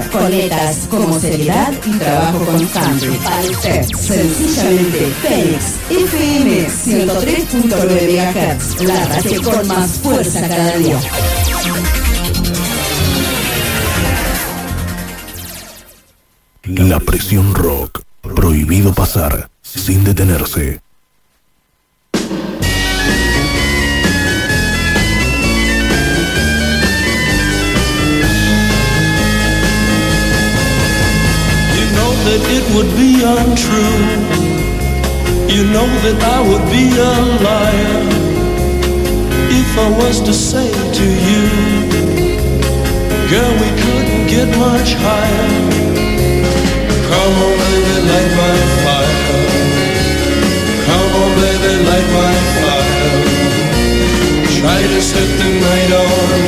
con letras como seriedad y trabajo constante. Para usted, sencillamente, Fénix FM 103.9 MHz, la radio con más fuerza cada día. La presión rock. Prohibido pasar sin detenerse. That it would be untrue. You know that I would be a liar if I was to say to you, girl, we couldn't get much higher. Come on, baby, light my fire. Come on, baby, light my fire. Try to set the night on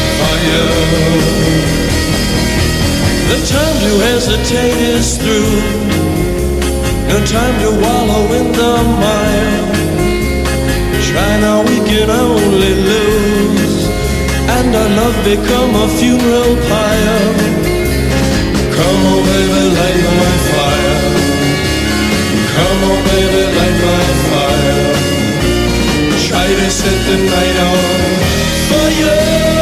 fire. The time to hesitate is through. No time to wallow in the mire. Try now, we can only lose, and our love become a funeral pyre. Come on, baby, light my fire. Come on, baby, light my fire. Try to set the night on fire.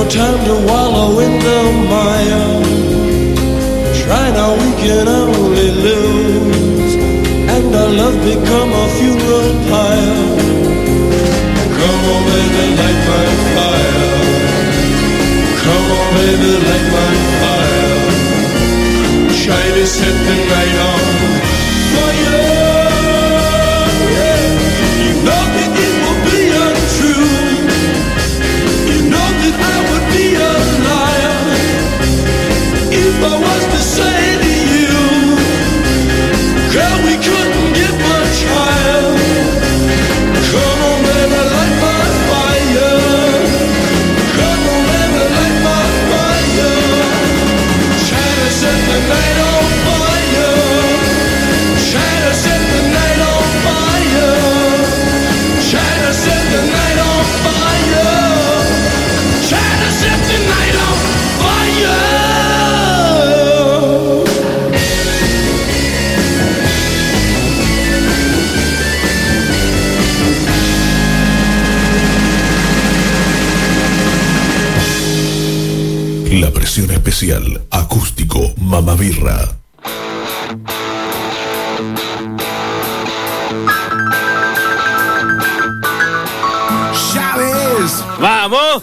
time to wallow in the mire. Try now, we can only lose, and our love become a funeral pyre. Come on, baby, light my fire. Come on, baby, light my fire. Try to set the night on fire. Yeah. You know that it will be untrue. You know that I would be a liar if I was to say to you, girl, we couldn't get much higher. Come on, baby, light my fire. Come on, baby, light my fire. Try to set the night on fire. Try to set the night on fire. Try to set the night on fire. Try to set the night on fire. La presión especial acústico Mamabirra. ¡Vamos!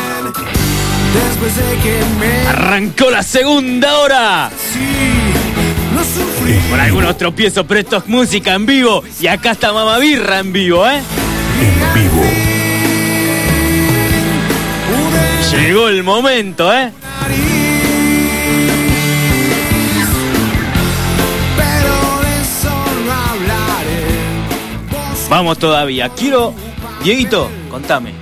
Arrancó la segunda hora. Con algunos tropiezos, pero esto es música en vivo. Y acá está Mamabirra en vivo, ¿eh? En vivo. Llegó el momento, ¿eh? Vamos todavía. Quiero... Dieguito, contame.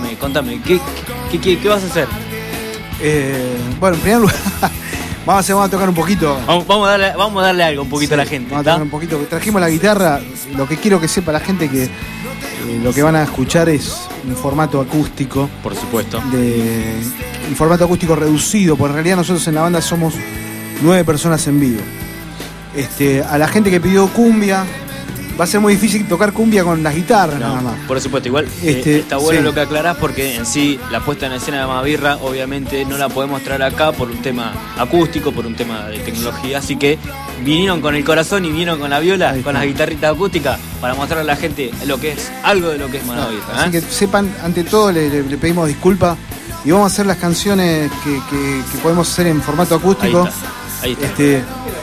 ¿Qué vas a hacer? Bueno, en primer lugar, vamos a tocar un poquito. Vamos a darle algo un poquito a la gente. Vamos a tocar un poquito. Trajimos la guitarra. Lo que quiero que sepa la gente que lo que van a escuchar es un formato acústico. Por supuesto. Un formato acústico reducido, porque en realidad nosotros en la banda somos 9 personas en vivo. A la gente que pidió cumbia, va a ser muy difícil tocar cumbia con las guitarras, nada más. Por supuesto, igual está bueno lo que aclarás, porque en sí la puesta en escena de Mamabirra obviamente no la podemos traer acá por un tema acústico, por un tema de tecnología, así que vinieron con el corazón y vinieron con la viola, con las guitarritas acústicas, para mostrarle a la gente lo que es, algo de lo que es Mamabirra. Así que sepan, ante todo le pedimos disculpas y vamos a hacer las canciones que podemos hacer en formato acústico. Ahí está.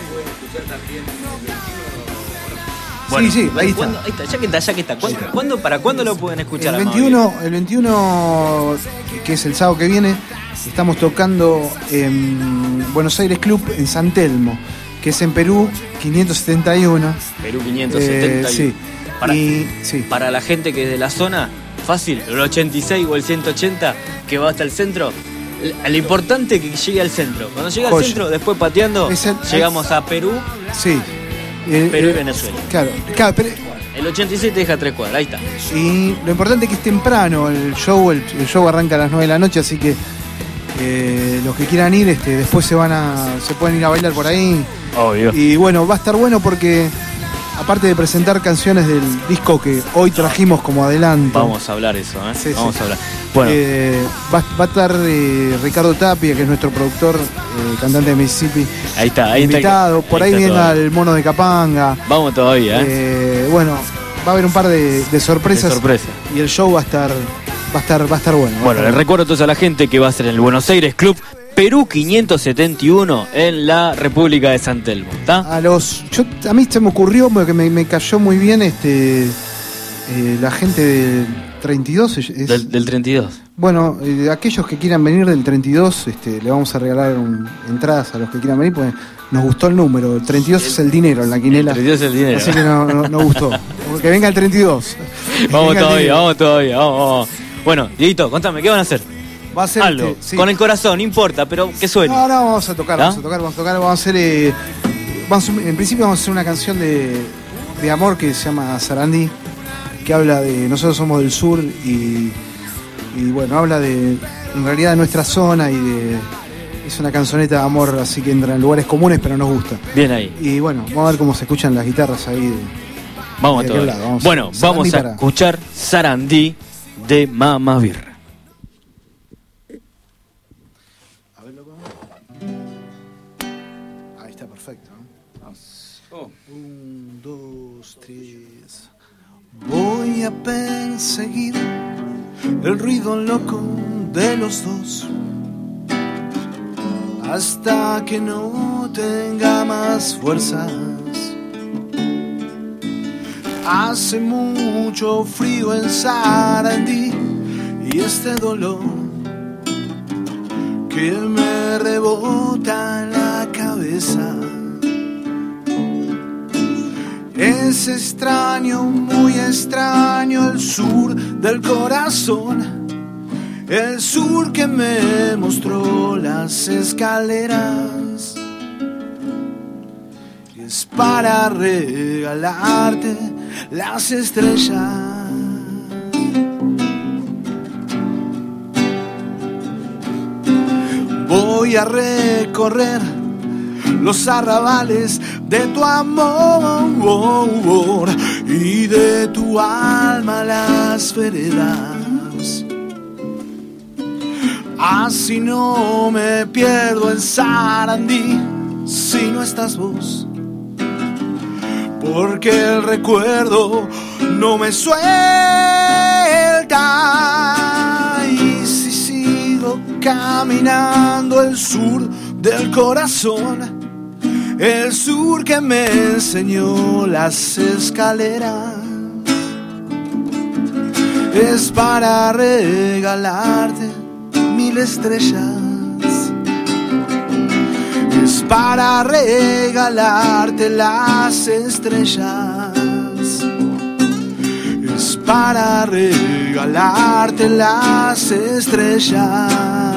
Bueno, sí, ahí está. Ya que está. ¿Para cuándo lo pueden escuchar? El 21, que es el sábado que viene, estamos tocando en Buenos Aires Club en San Telmo, que es en Perú 571. Perú 571. Sí. Para la gente que es de la zona, fácil, el 86 o el 180 que va hasta el centro. Lo importante es que llegue al centro. Cuando llega al centro, después pateando, llegamos a Perú. Sí. Perú y Venezuela. Claro, pero el 86 te deja 3 cuadras, ahí está. Y lo importante es que es temprano el show el arranca a las 9 de la noche, así que los que quieran ir, después se pueden ir a bailar por ahí. Obvio. Y bueno, va a estar bueno porque aparte de presentar canciones del disco que hoy trajimos como adelanto. Vamos a hablar eso, ¿eh? Sí, vamos sí. a hablar. Bueno. Va a estar Ricardo Tapia, que es nuestro productor, cantante de Mississippi. Ahí está. Invitado. Por ahí viene el Mono de Capanga. Vamos todavía, ¿eh? Bueno, va a haber un par de sorpresas. Y el show va a estar bueno. Bueno, les recuerdo entonces a la gente que va a ser en el Buenos Aires Club Perú 571 en la República de San Telmo, ¿está? A mí se me ocurrió, porque me cayó muy bien la gente del 32. Del 32. Bueno, aquellos que quieran venir del 32, le vamos a regalar entradas a los que quieran venir, pues nos gustó el número. El 32 es el dinero en la quinela. El 32 es el dinero. Así que nos gustó. Que venga el 32. Vamos todavía. Bueno, Dieguito, contame, ¿qué van a hacer? Va a ser algo, con el corazón, no importa, pero que suene. No, vamos a tocar, vamos a hacer, en principio vamos a hacer una canción de amor que se llama Sarandí, que habla de, nosotros somos del sur y bueno, habla en realidad de nuestra zona es una canzoneta de amor, así que entra en lugares comunes, pero nos gusta. Bien ahí. Y bueno, vamos a ver cómo se escuchan las guitarras ahí. Vamos a todo. Bueno, vamos a escuchar Sarandí de Mamabirra. está perfecto, ¿no? Oh. 1, 2, 3. Voy a perseguir el ruido loco de los dos hasta que no tenga más fuerzas. Hace mucho frío en Sarandí y este dolor que me rebota en la cabeza es extraño, muy extraño el sur del corazón, el sur que me mostró las escaleras. Y es para regalarte las estrellas. Voy a recorrer los arrabales de tu amor y de tu alma las veredas. Así no me pierdo en Sarandí si no estás vos, porque el recuerdo no me suelta. Y si sigo caminando el sur del corazón, el sur que me enseñó las escaleras, es para regalarte 1000 estrellas. Es para regalarte las estrellas. Es para regalarte las estrellas.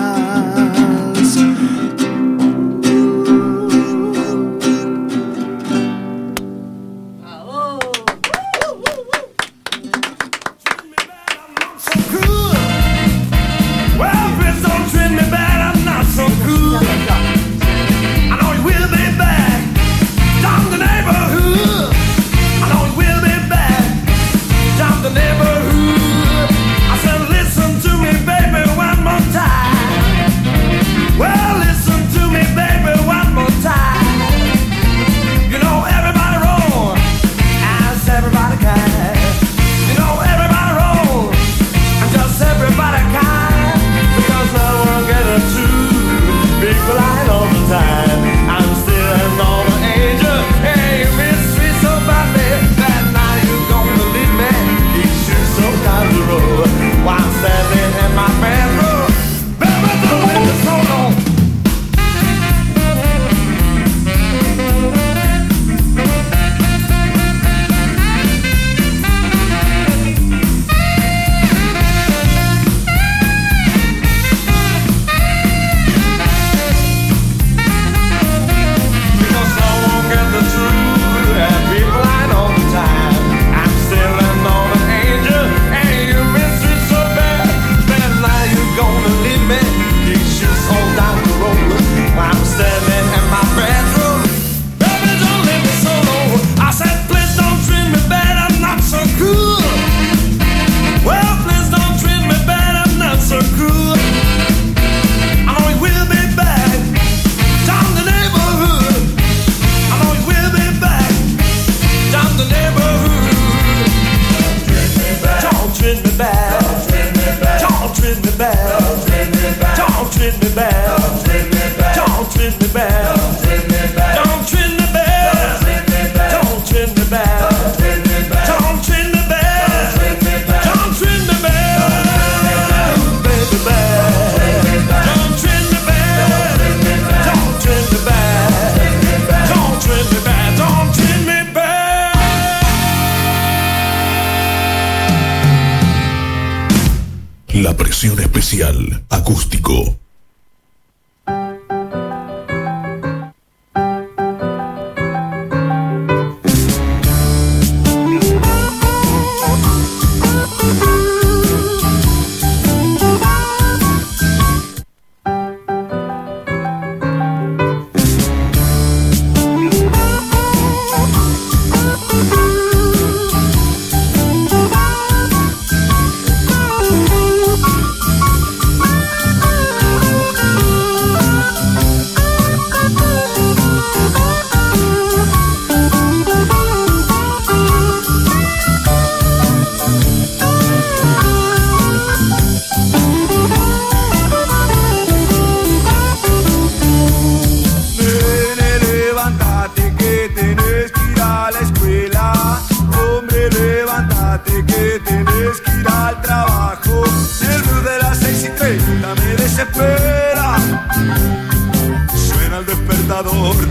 La presión especial acústico.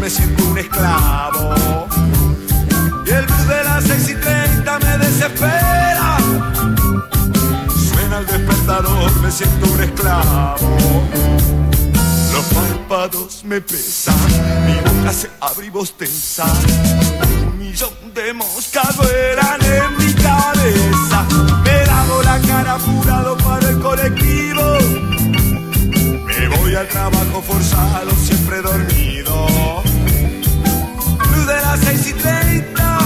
me siento un esclavo. Y el blues de las 6:30 me desespera. Suena el despertador, me siento un esclavo. Los párpados me pesan, mi boca se abre y bostenza. 1.000.000 de moscas vuelan en mi cabeza. Me lavo la cara apurado para el colectivo. Me voy al trabajo forzado, siempre dormido. Luz de las 6:30.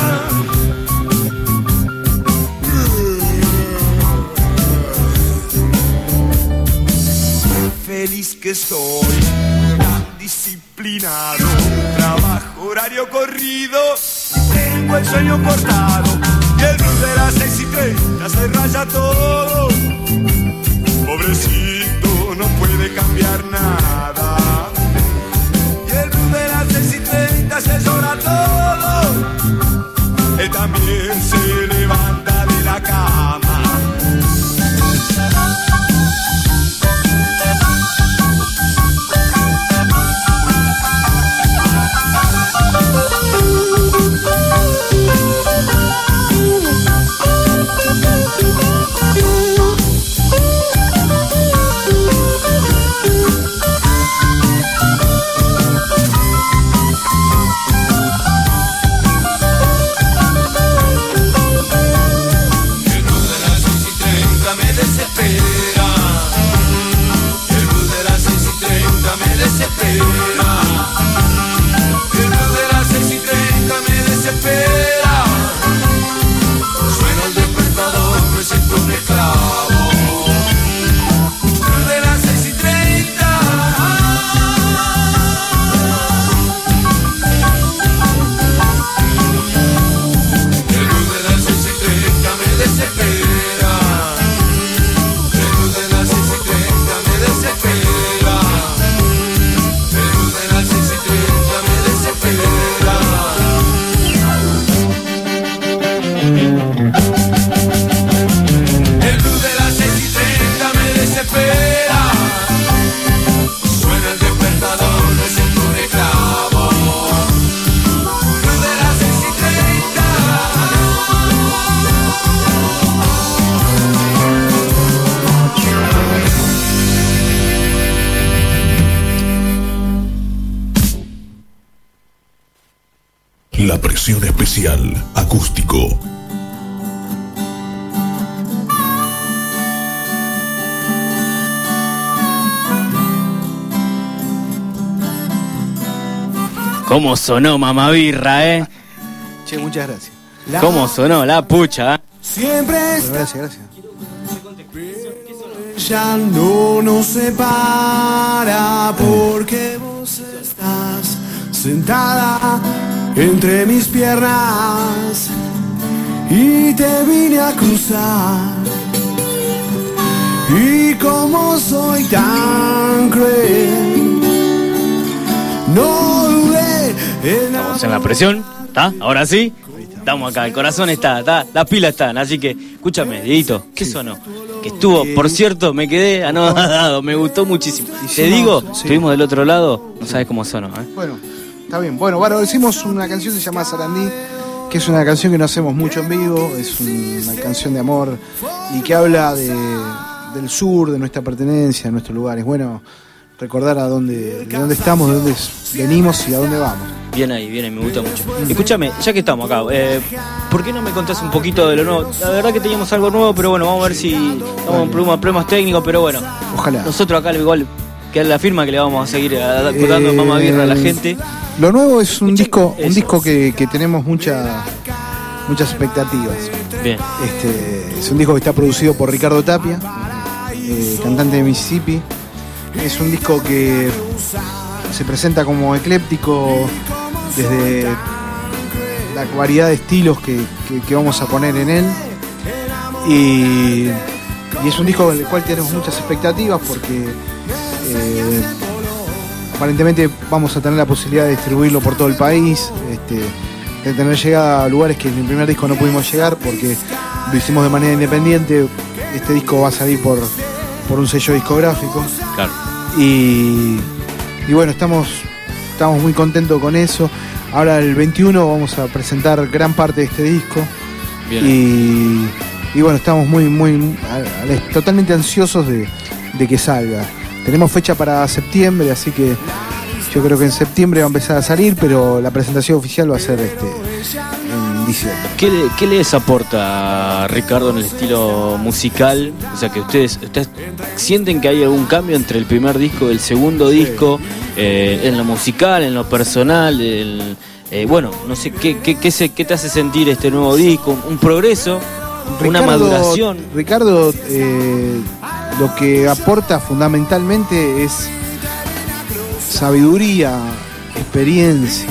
Feliz que soy, tan disciplinado. Trabajo horario corrido, tengo el sueño cortado. Y el blues de las 6:30 se raya todo. Pobrecito, no puede cambiar nada. Y el blues de las 6:30 se llora todo. Él también se levanta de la cama. La presión especial acústico. ¿Cómo sonó Mamabirra, Che, muchas gracias. ¿Cómo sonó la pucha? Siempre Bueno, gracias. ya no nos separa porque vos estás sentada entre mis piernas y te vine a cruzar. Y como soy tan cruel, no dudé en Estamos en la presión, ¿está? Ahora sí. Estamos acá, el corazón está, las pilas están, así que, escúchame, Dieguito, ¿qué sonó? Que estuvo, por cierto, me quedé anodado, me gustó muchísimo. Te digo, estuvimos del otro lado, no sabes cómo sonó, Bueno, está bien. Bueno, hicimos una canción que se llama Sarandí, que es una canción que no hacemos mucho en vivo, es una canción de amor y que habla del sur, de nuestra pertenencia, de nuestros lugares. Bueno, recordar de dónde estamos, de dónde venimos y a dónde vamos. Bien ahí, me gusta mucho. Escúchame, ya que estamos acá, ¿por qué no me contás un poquito de lo nuevo? La verdad que teníamos algo nuevo, pero bueno, vamos a ver si estamos en problemas técnicos, pero bueno. Ojalá. Nosotros acá igual, que es la firma que le vamos a seguir dando Mamabirra a la gente. Lo nuevo es un disco que tenemos muchas expectativas. Bien. Es un disco que está producido por Ricardo Tapia, cantante de Mississippi. Es un disco que se presenta como ecléptico desde la variedad de estilos que vamos a poner en él. Y es un disco del cual tenemos muchas expectativas porque aparentemente vamos a tener la posibilidad de distribuirlo por todo el país, de tener llegada a lugares que en el primer disco no pudimos llegar porque lo hicimos de manera independiente. Este disco va a salir por un sello discográfico. Claro. Y bueno, estamos estamos muy contentos con eso. Ahora el 21 vamos a presentar gran parte de este disco. Bien. Y bueno, estamos totalmente ansiosos de que salga. Tenemos fecha para septiembre, así que yo creo que en septiembre va a empezar a salir, pero la presentación oficial va a ser en diciembre. ¿Qué les aporta, Ricardo, en el estilo musical? O sea, que ustedes sienten que hay algún cambio entre el primer disco y el segundo disco, en lo musical, en lo personal, bueno, no sé, ¿qué te hace sentir este nuevo disco? ¿Un progreso? ¿Una maduración? Ricardo, lo que aporta fundamentalmente es sabiduría, experiencia.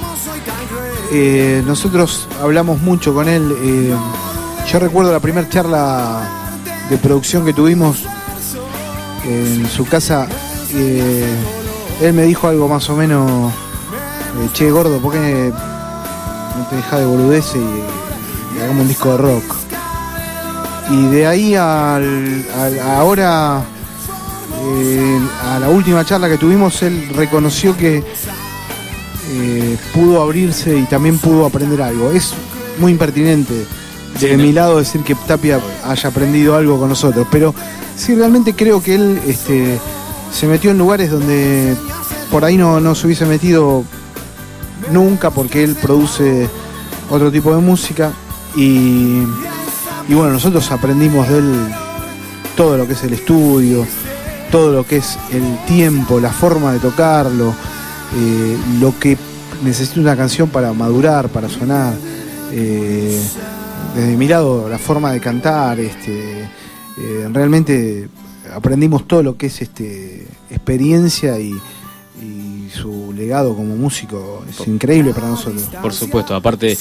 Nosotros hablamos mucho con él. Yo recuerdo la primera charla de producción que tuvimos en su casa. Él me dijo algo más o menos, che, gordo, ¿por qué no te dejas de boludeces y hagamos un disco de rock? Y de ahí ahora, a la última charla que tuvimos, él reconoció que pudo abrirse y también pudo aprender algo. Es muy impertinente de mi lado decir que Tapia haya aprendido algo con nosotros, pero sí, realmente creo que él se metió en lugares donde por ahí no se hubiese metido nunca, porque él produce otro tipo de música y bueno, nosotros aprendimos de él todo lo que es el estudio, todo lo que es el tiempo, la forma de tocarlo, lo que necesita una canción para madurar, para sonar. Desde mi lado, la forma de cantar, realmente aprendimos todo lo que es experiencia y su legado como músico es increíble para nosotros. Por supuesto, aparte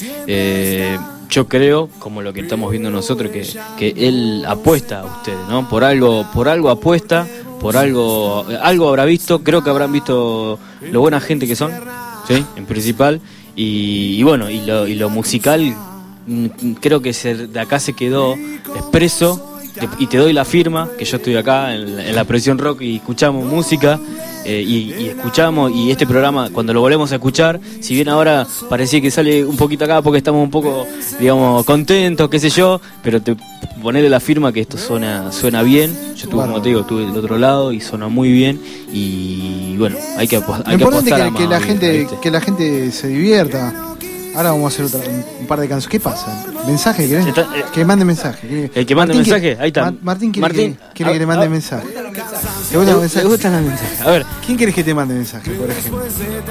yo creo, como lo que estamos viendo nosotros, que él apuesta a ustedes, ¿no? Por algo apuesta, por algo habrá visto, creo que habrán visto lo buena gente que son, ¿sí? En principal, y bueno, y lo musical, creo que de acá se quedó expreso, y te doy la firma, que yo estoy acá en la Presión Rock y escuchamos música, y escuchamos, y este programa, cuando lo volvemos a escuchar, si bien ahora parecía que sale un poquito acá porque estamos un poco, digamos, contentos, qué sé yo, pero te ponele la firma que esto suena bien. Yo estuve, como te digo, estuve del otro lado y suena muy bien, y bueno, hay que apostar. Lo importante es que la gente se divierta. Ahora vamos a hacer un par de canciones. ¿Qué pasa? ¿Mensaje? ¿Querés? Que mande mensaje. El que mande mensaje, ahí está. Martín quiere que le mande mensaje. ¿Te gustan los mensajes? A ver. ¿Quién querés que te mande mensaje, por ejemplo?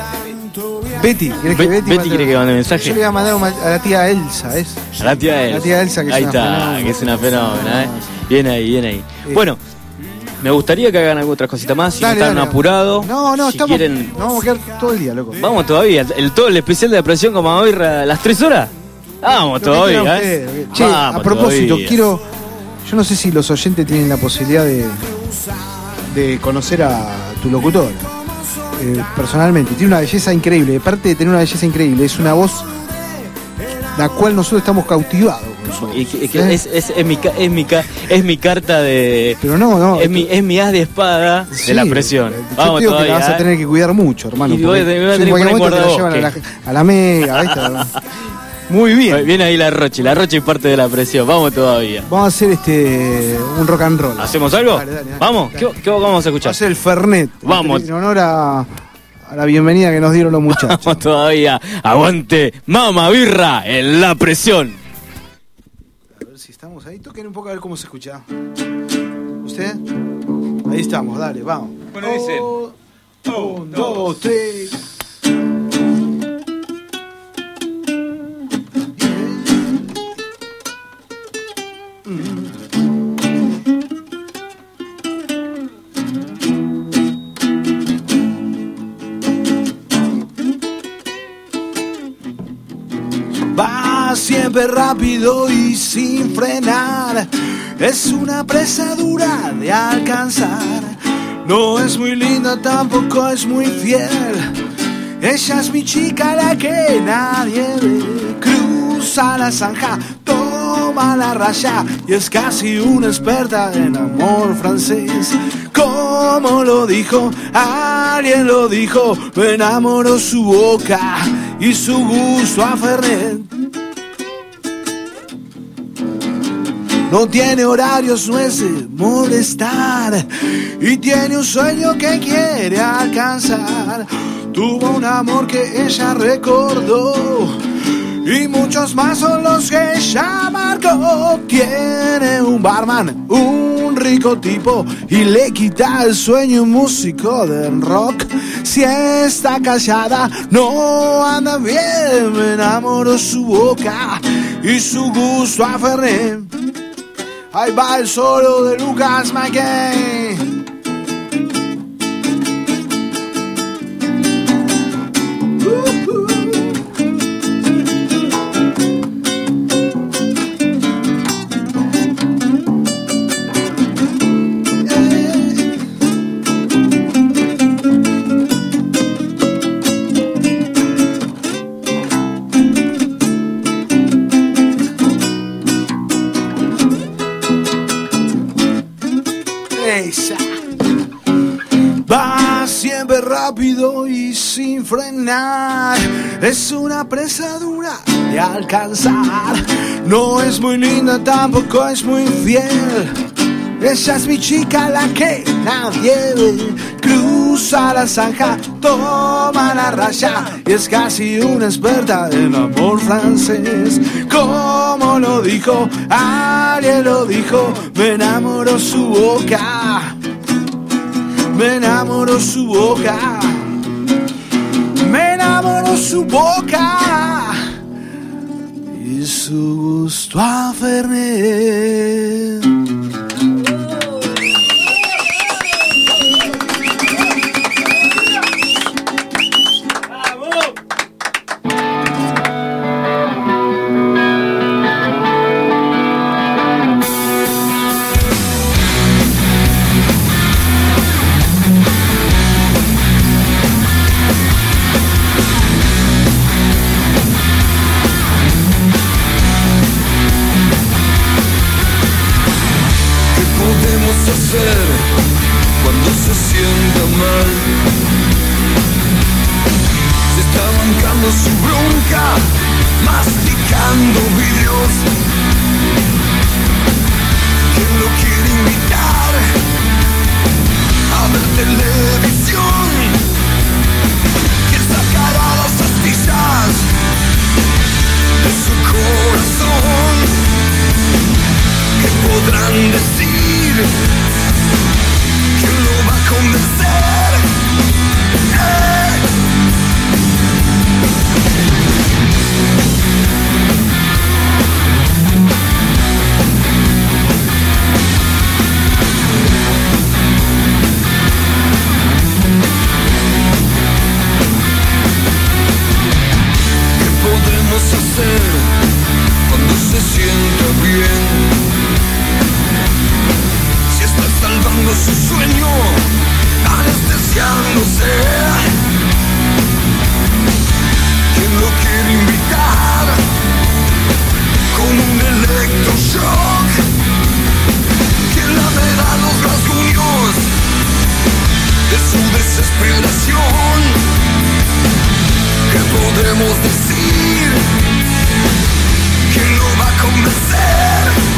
Betty. Betty quiere que mande mensaje. Yo le voy a mandar a la tía Elsa, ¿es? A la tía Elsa. La tía Elsa, que ahí es está, fenómena. que es una fenómena, Bien ahí. Bueno, me gustaría que hagan alguna otra cosita más, si no están apurados. No, si quieren... No, vamos a quedar todo el día, loco. Vamos todavía, todo el especial de la Presión con Mama Birra, las 3 horas. Vamos todavía, Che, vamos, a propósito, todavía. Yo no sé si los oyentes tienen la posibilidad de conocer a tu locutor. Personalmente, tiene una belleza increíble. Aparte de tener una belleza increíble, es una voz la cual nosotros estamos cautivados. Es mi carta de... Pero no. Es mi as de espada de la Presión. Vamos todavía. Que la vas a tener que cuidar mucho, hermano. Y voy a tener que poner guardabosques. A la mega, ¿viste? Muy bien. Viene ahí la Roche es parte de la Presión. Vamos todavía. Vamos a hacer un rock and roll. ¿Hacemos algo? Dale. Vamos. Dale. ¿Qué vamos a escuchar? Vamos a hacer el Fernet. Vamos. En honor a la bienvenida que nos dieron los muchachos. Vamos todavía. Aguante Mama Birra en la Presión. A ver si estamos ahí. Toquen un poco a ver cómo se escucha. ¿Usted? Ahí estamos, dale, vamos. Bueno, dicen. 1, 2, 3. Va siempre rápido y sin frenar. Es una presa dura de alcanzar. No es muy linda, tampoco es muy fiel. Ella es mi chica, la que nadie ve. Cruza la zanja, toma toma la raya y es casi una experta en amor francés. Como lo dijo, alguien lo dijo, me enamoró su boca y su gusto a Fernet. No tiene horarios, no es de molestar y tiene un sueño que quiere alcanzar. Tuvo un amor que ella recordó y muchos más son los que ella marcó. Tiene un barman, un rico tipo y le quita el sueño un músico de rock. Si está callada no anda bien, me enamoró su boca y su gusto a Fernet. Ahí va el solo de Lucas McKay. Va siempre rápido y sin frenar, es una presa dura de alcanzar. No es muy linda, tampoco es muy fiel. Ella es mi chica, la que nadie ve. Cruza la zanja, toma la raya y es casi una experta en amor francés. Como lo dijo, alguien lo dijo, me enamoró su boca. Me enamoró su boca. Me enamoró su boca y su gusto a Fernet. Cuando se sienta mal, se está bancando su bronca, masticando vidrios. ¿Quién lo quiere invitar a ver televisión? ¿Quién sacará las astillas de su corazón? ¿Qué podrán decir? ¿Quién lo va a convencer? ¿Qué podremos hacer cuando se sienta bien? Salvando su sueño, anestesiándose. ¿Quién lo quiere invitar con un electroshock? ¿Quién lamerá los rasguños de su desesperación? ¿Qué podremos decir? ¿Quién lo va a convencer?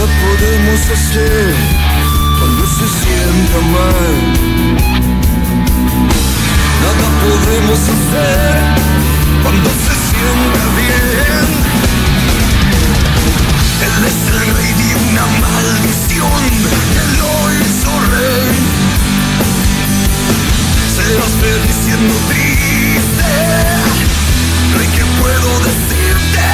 Nada podemos hacer cuando se sienta mal. Nada podemos hacer cuando se sienta bien. Él es el rey de una maldición que lo hizo rey. Serás feliz siendo triste, rey, ¿qué puedo decirte?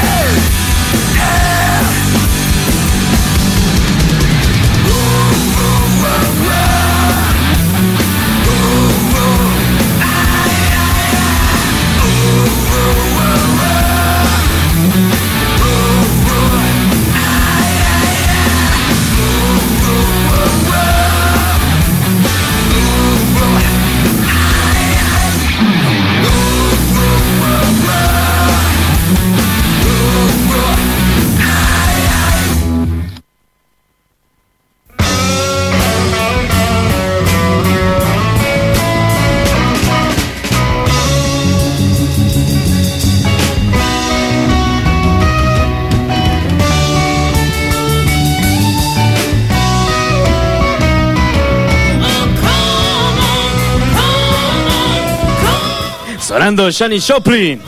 Sonando Janis Joplin.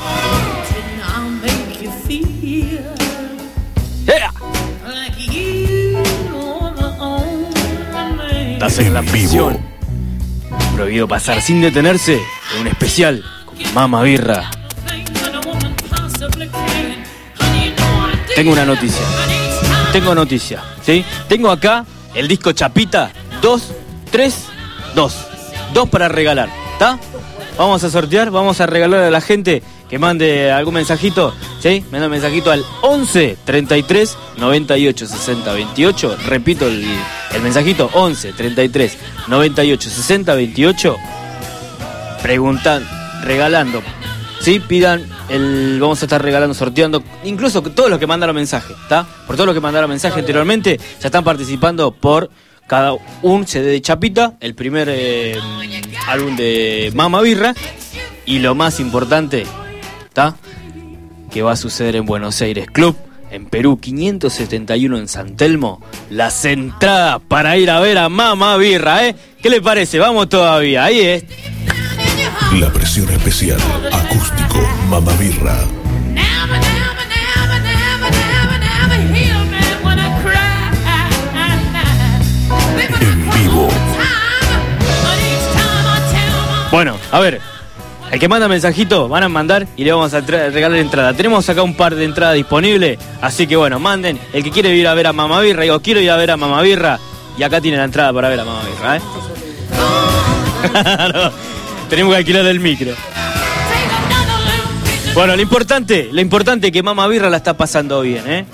Yeah. Estás en la prisión. Prohibido pasar sin detenerse en un especial con Mama Birra. Tengo una noticia. Tengo noticia, ¿sí? Tengo acá el disco Chapita 2, 3, 2. 2 para regalar, ¿está? Vamos a sortear, vamos a regalar a la gente que mande algún mensajito, ¿sí? Manda un mensajito al 11 33 98 60 28. Repito el mensajito, 11 33 98 60 28. Preguntan, regalando, ¿sí? Pidan vamos a estar regalando, sorteando, incluso todos los que mandaron mensaje, ¿está? Por todos los que mandaron mensaje anteriormente, ya están participando por cada un CD de Chapita, el primer álbum de Mama Birra, y lo más importante, ¿está? Que va a suceder en Buenos Aires Club, en Perú 571 en San Telmo, las entradas para ir a ver a Mama Birra, ¿eh? ¿Qué le parece? Vamos todavía, ahí es. La presión especial, acústico, Mama Birra. En vivo. Bueno, a ver, el que manda mensajito van a mandar y le vamos a regalar entrada. Tenemos acá un par de entradas disponibles, así que bueno, manden. El que quiere ir a ver a Mama Birra, digo, quiero ir a ver a Mama Birra, y acá tiene la entrada para ver a Mama Birra, ¿eh? No, tenemos que alquilar el micro. Bueno, lo importante es que Mama Birra la está pasando bien, ¿eh?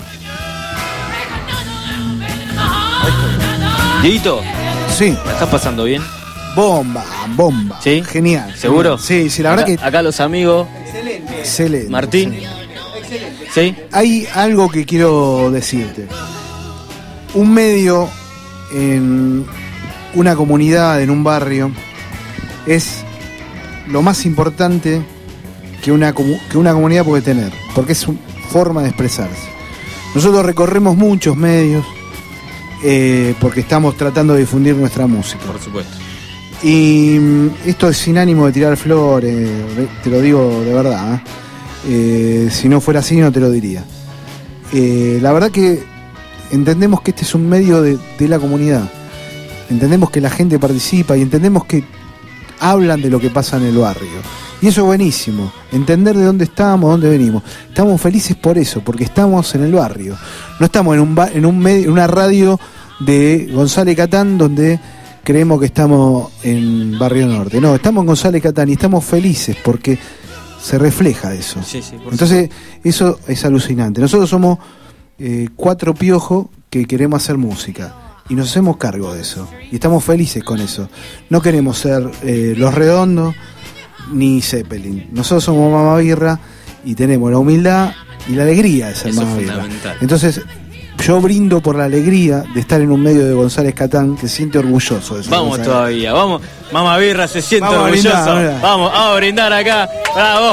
Dieguito, Sí. ¿la estás pasando bien? Bomba. ¿Sí? Genial. ¿Seguro? Sí, la verdad que... Acá los amigos. Excelente. Martín. ¿Sí? Hay algo que quiero decirte. Un medio en una comunidad, en un barrio, es lo más importante que una comunidad puede tener, porque es una forma de expresarse. Nosotros recorremos muchos medios porque estamos tratando de difundir nuestra música. Por supuesto. Y esto es sin ánimo de tirar flores, te lo digo de verdad. Si no fuera así no te lo diría. La verdad que entendemos que este es un medio de la comunidad. Entendemos que la gente participa y entendemos que hablan de lo que pasa en el barrio. Y eso es buenísimo. Entender de dónde estamos, dónde venimos. Estamos felices por eso, porque estamos en el barrio. No estamos en una radio de González Catán donde creemos que estamos en Barrio Norte. No, estamos en González Catán y estamos felices porque se refleja eso. Sí, entonces, eso es alucinante. Nosotros somos 4 piojos que queremos hacer música y nos hacemos cargo de eso. Y estamos felices con eso. No queremos ser Los Redondos ni Zeppelin. Nosotros somos Mama Birra y tenemos la humildad y la alegría de ser Mama Birra. Entonces, yo brindo por la alegría de estar en un medio de González Catán que se siente orgulloso de eso. Vamos todavía, vamos. Mama Birra se siente orgulloso. Vamos a brindar acá. Bravo.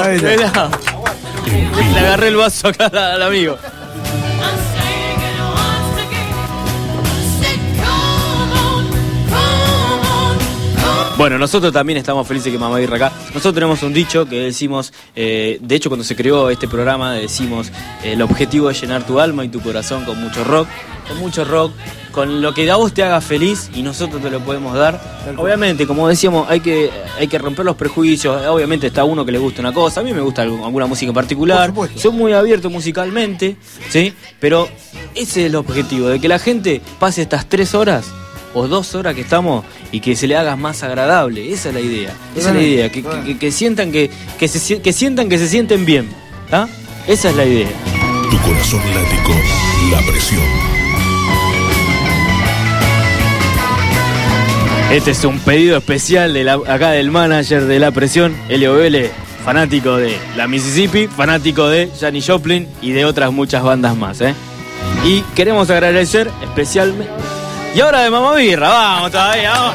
Le agarré el vaso acá al amigo. Bueno, nosotros también estamos felices que Mamá Birra acá. Nosotros tenemos un dicho que decimos, de hecho cuando se creó este programa decimos, el objetivo es llenar tu alma y tu corazón con mucho rock, con lo que a vos te haga feliz y nosotros te lo podemos dar. Obviamente, como decíamos, hay que romper los prejuicios. Obviamente está uno que le gusta una cosa, a mí me gusta alguna música en particular, soy muy abierto musicalmente, ¿sí? Pero ese es el objetivo, de que la gente pase estas 3 horas o 2 horas que estamos y que se le haga más agradable. Esa es la idea. Que sientan que sientan que se sienten bien. ¿Ah? Esa es la idea. Tu corazón late con La Presión. Este es un pedido especial de acá del manager de La Presión, Elio Vélez, fanático de la Mississippi, fanático de Janis Joplin y de otras muchas bandas más, ¿eh? Y queremos agradecer especialmente. Y ahora de Mamá Birra, vamos todavía, vamos.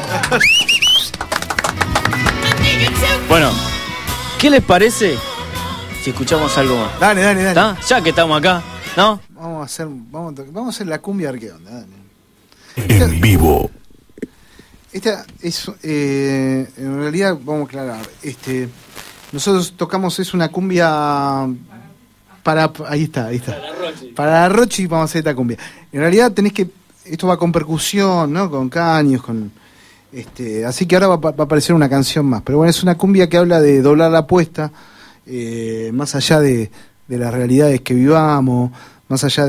Bueno, ¿qué les parece si escuchamos algo más? Dale. ¿Está? Ya que estamos acá, ¿no? Vamos a hacer la cumbia arqueonda, dale. En vivo. Esta es, en realidad, vamos a aclarar, nosotros tocamos, es una cumbia para, ahí está. Para Rochi vamos a hacer esta cumbia. En realidad esto va con percusión, ¿no? Con caños, así que ahora va a aparecer una canción más. Pero bueno, es una cumbia que habla de doblar la apuesta, más allá de las realidades que vivamos, más allá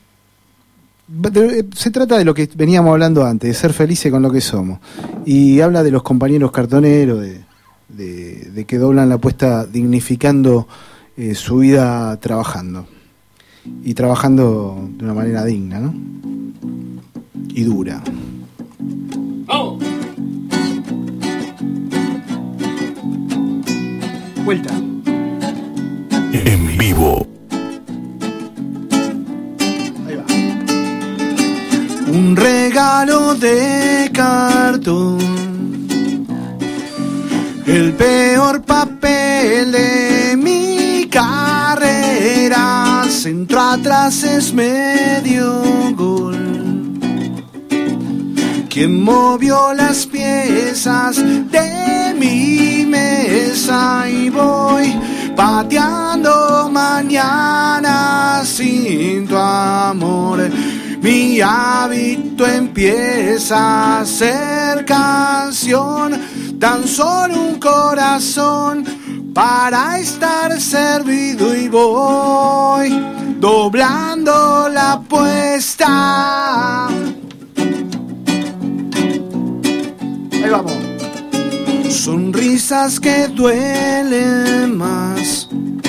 se trata de lo que veníamos hablando antes, de ser felices con lo que somos. Y habla de los compañeros cartoneros, de que doblan la apuesta dignificando su vida trabajando. Y trabajando de una manera digna, ¿no? Y dura. ¡Vamos! Vuelta. En vivo. Un regalo de cartón, el peor papel de mi carrera, centro atrás es medio gol. ¿Quién movió las piezas de mi mesa? Y voy pateando mañana sin tu amor. Mi hábito empieza a ser canción, tan solo un corazón para estar servido y voy doblando la apuesta. Ahí vamos. Sonrisas que duelen más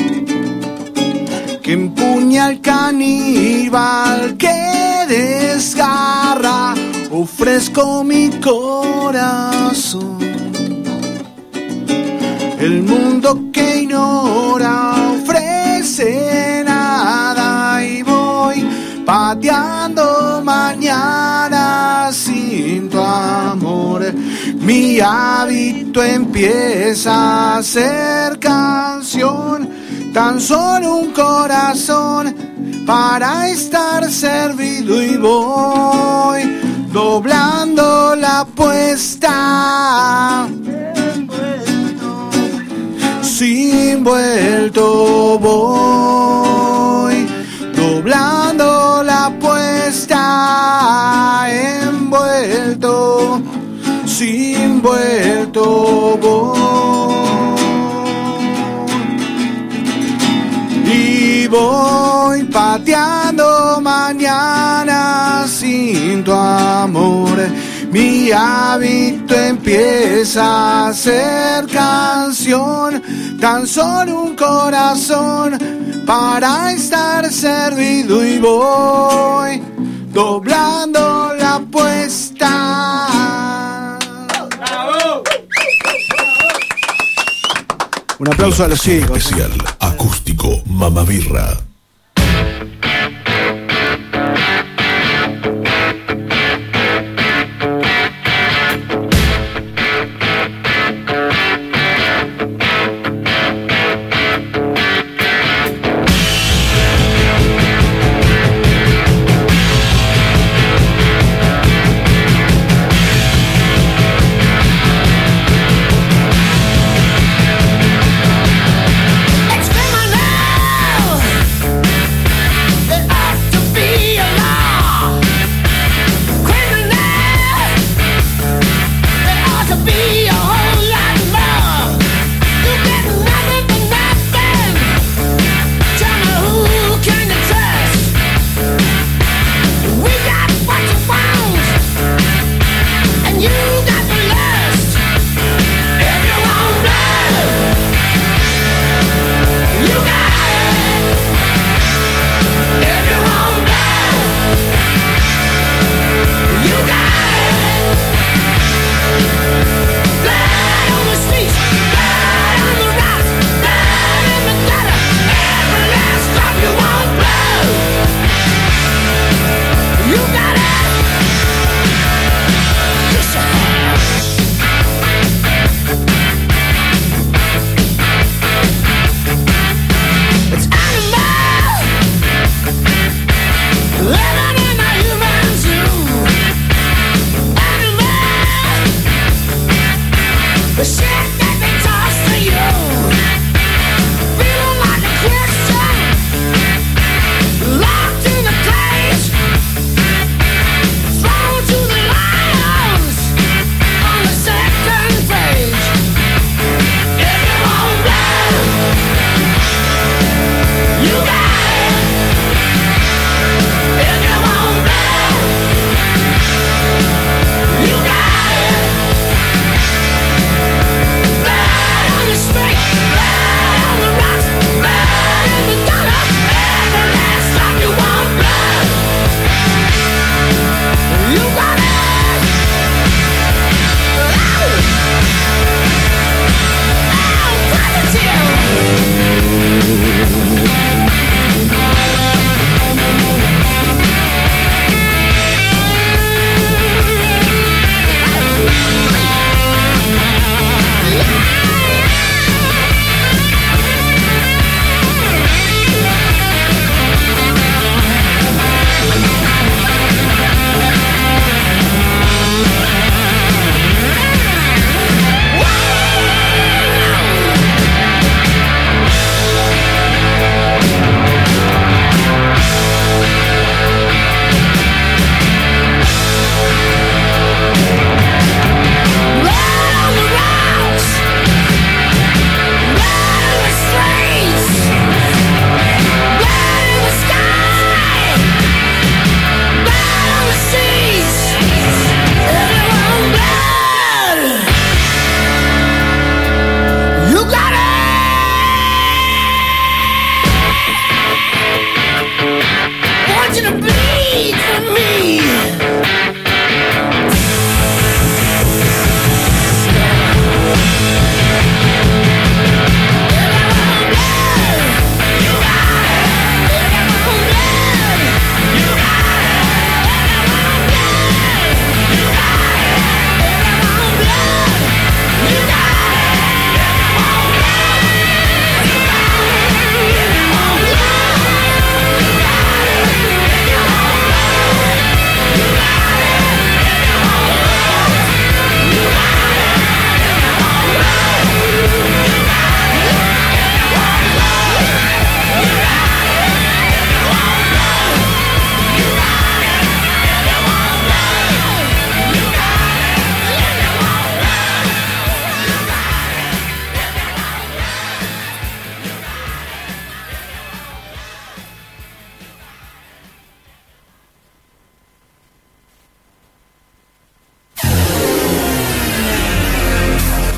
que empuña al caníbal que desgarra, ofrezco mi corazón. El mundo que ignora ofrece nada y voy pateando mañana sin tu amor. Mi hábito empieza a ser canción, tan solo un corazón para estar servido y voy doblando la apuesta. Sin vuelto voy doblando la apuesta. Envuelto, sin vuelto voy. Y voy pateando mañana sin tu amor. Mi hábito empieza a ser canción, tan solo un corazón para estar servido y voy doblando la apuesta. ¡Bravo! Un aplauso a los chicos. Especial acústico Mamá Birra.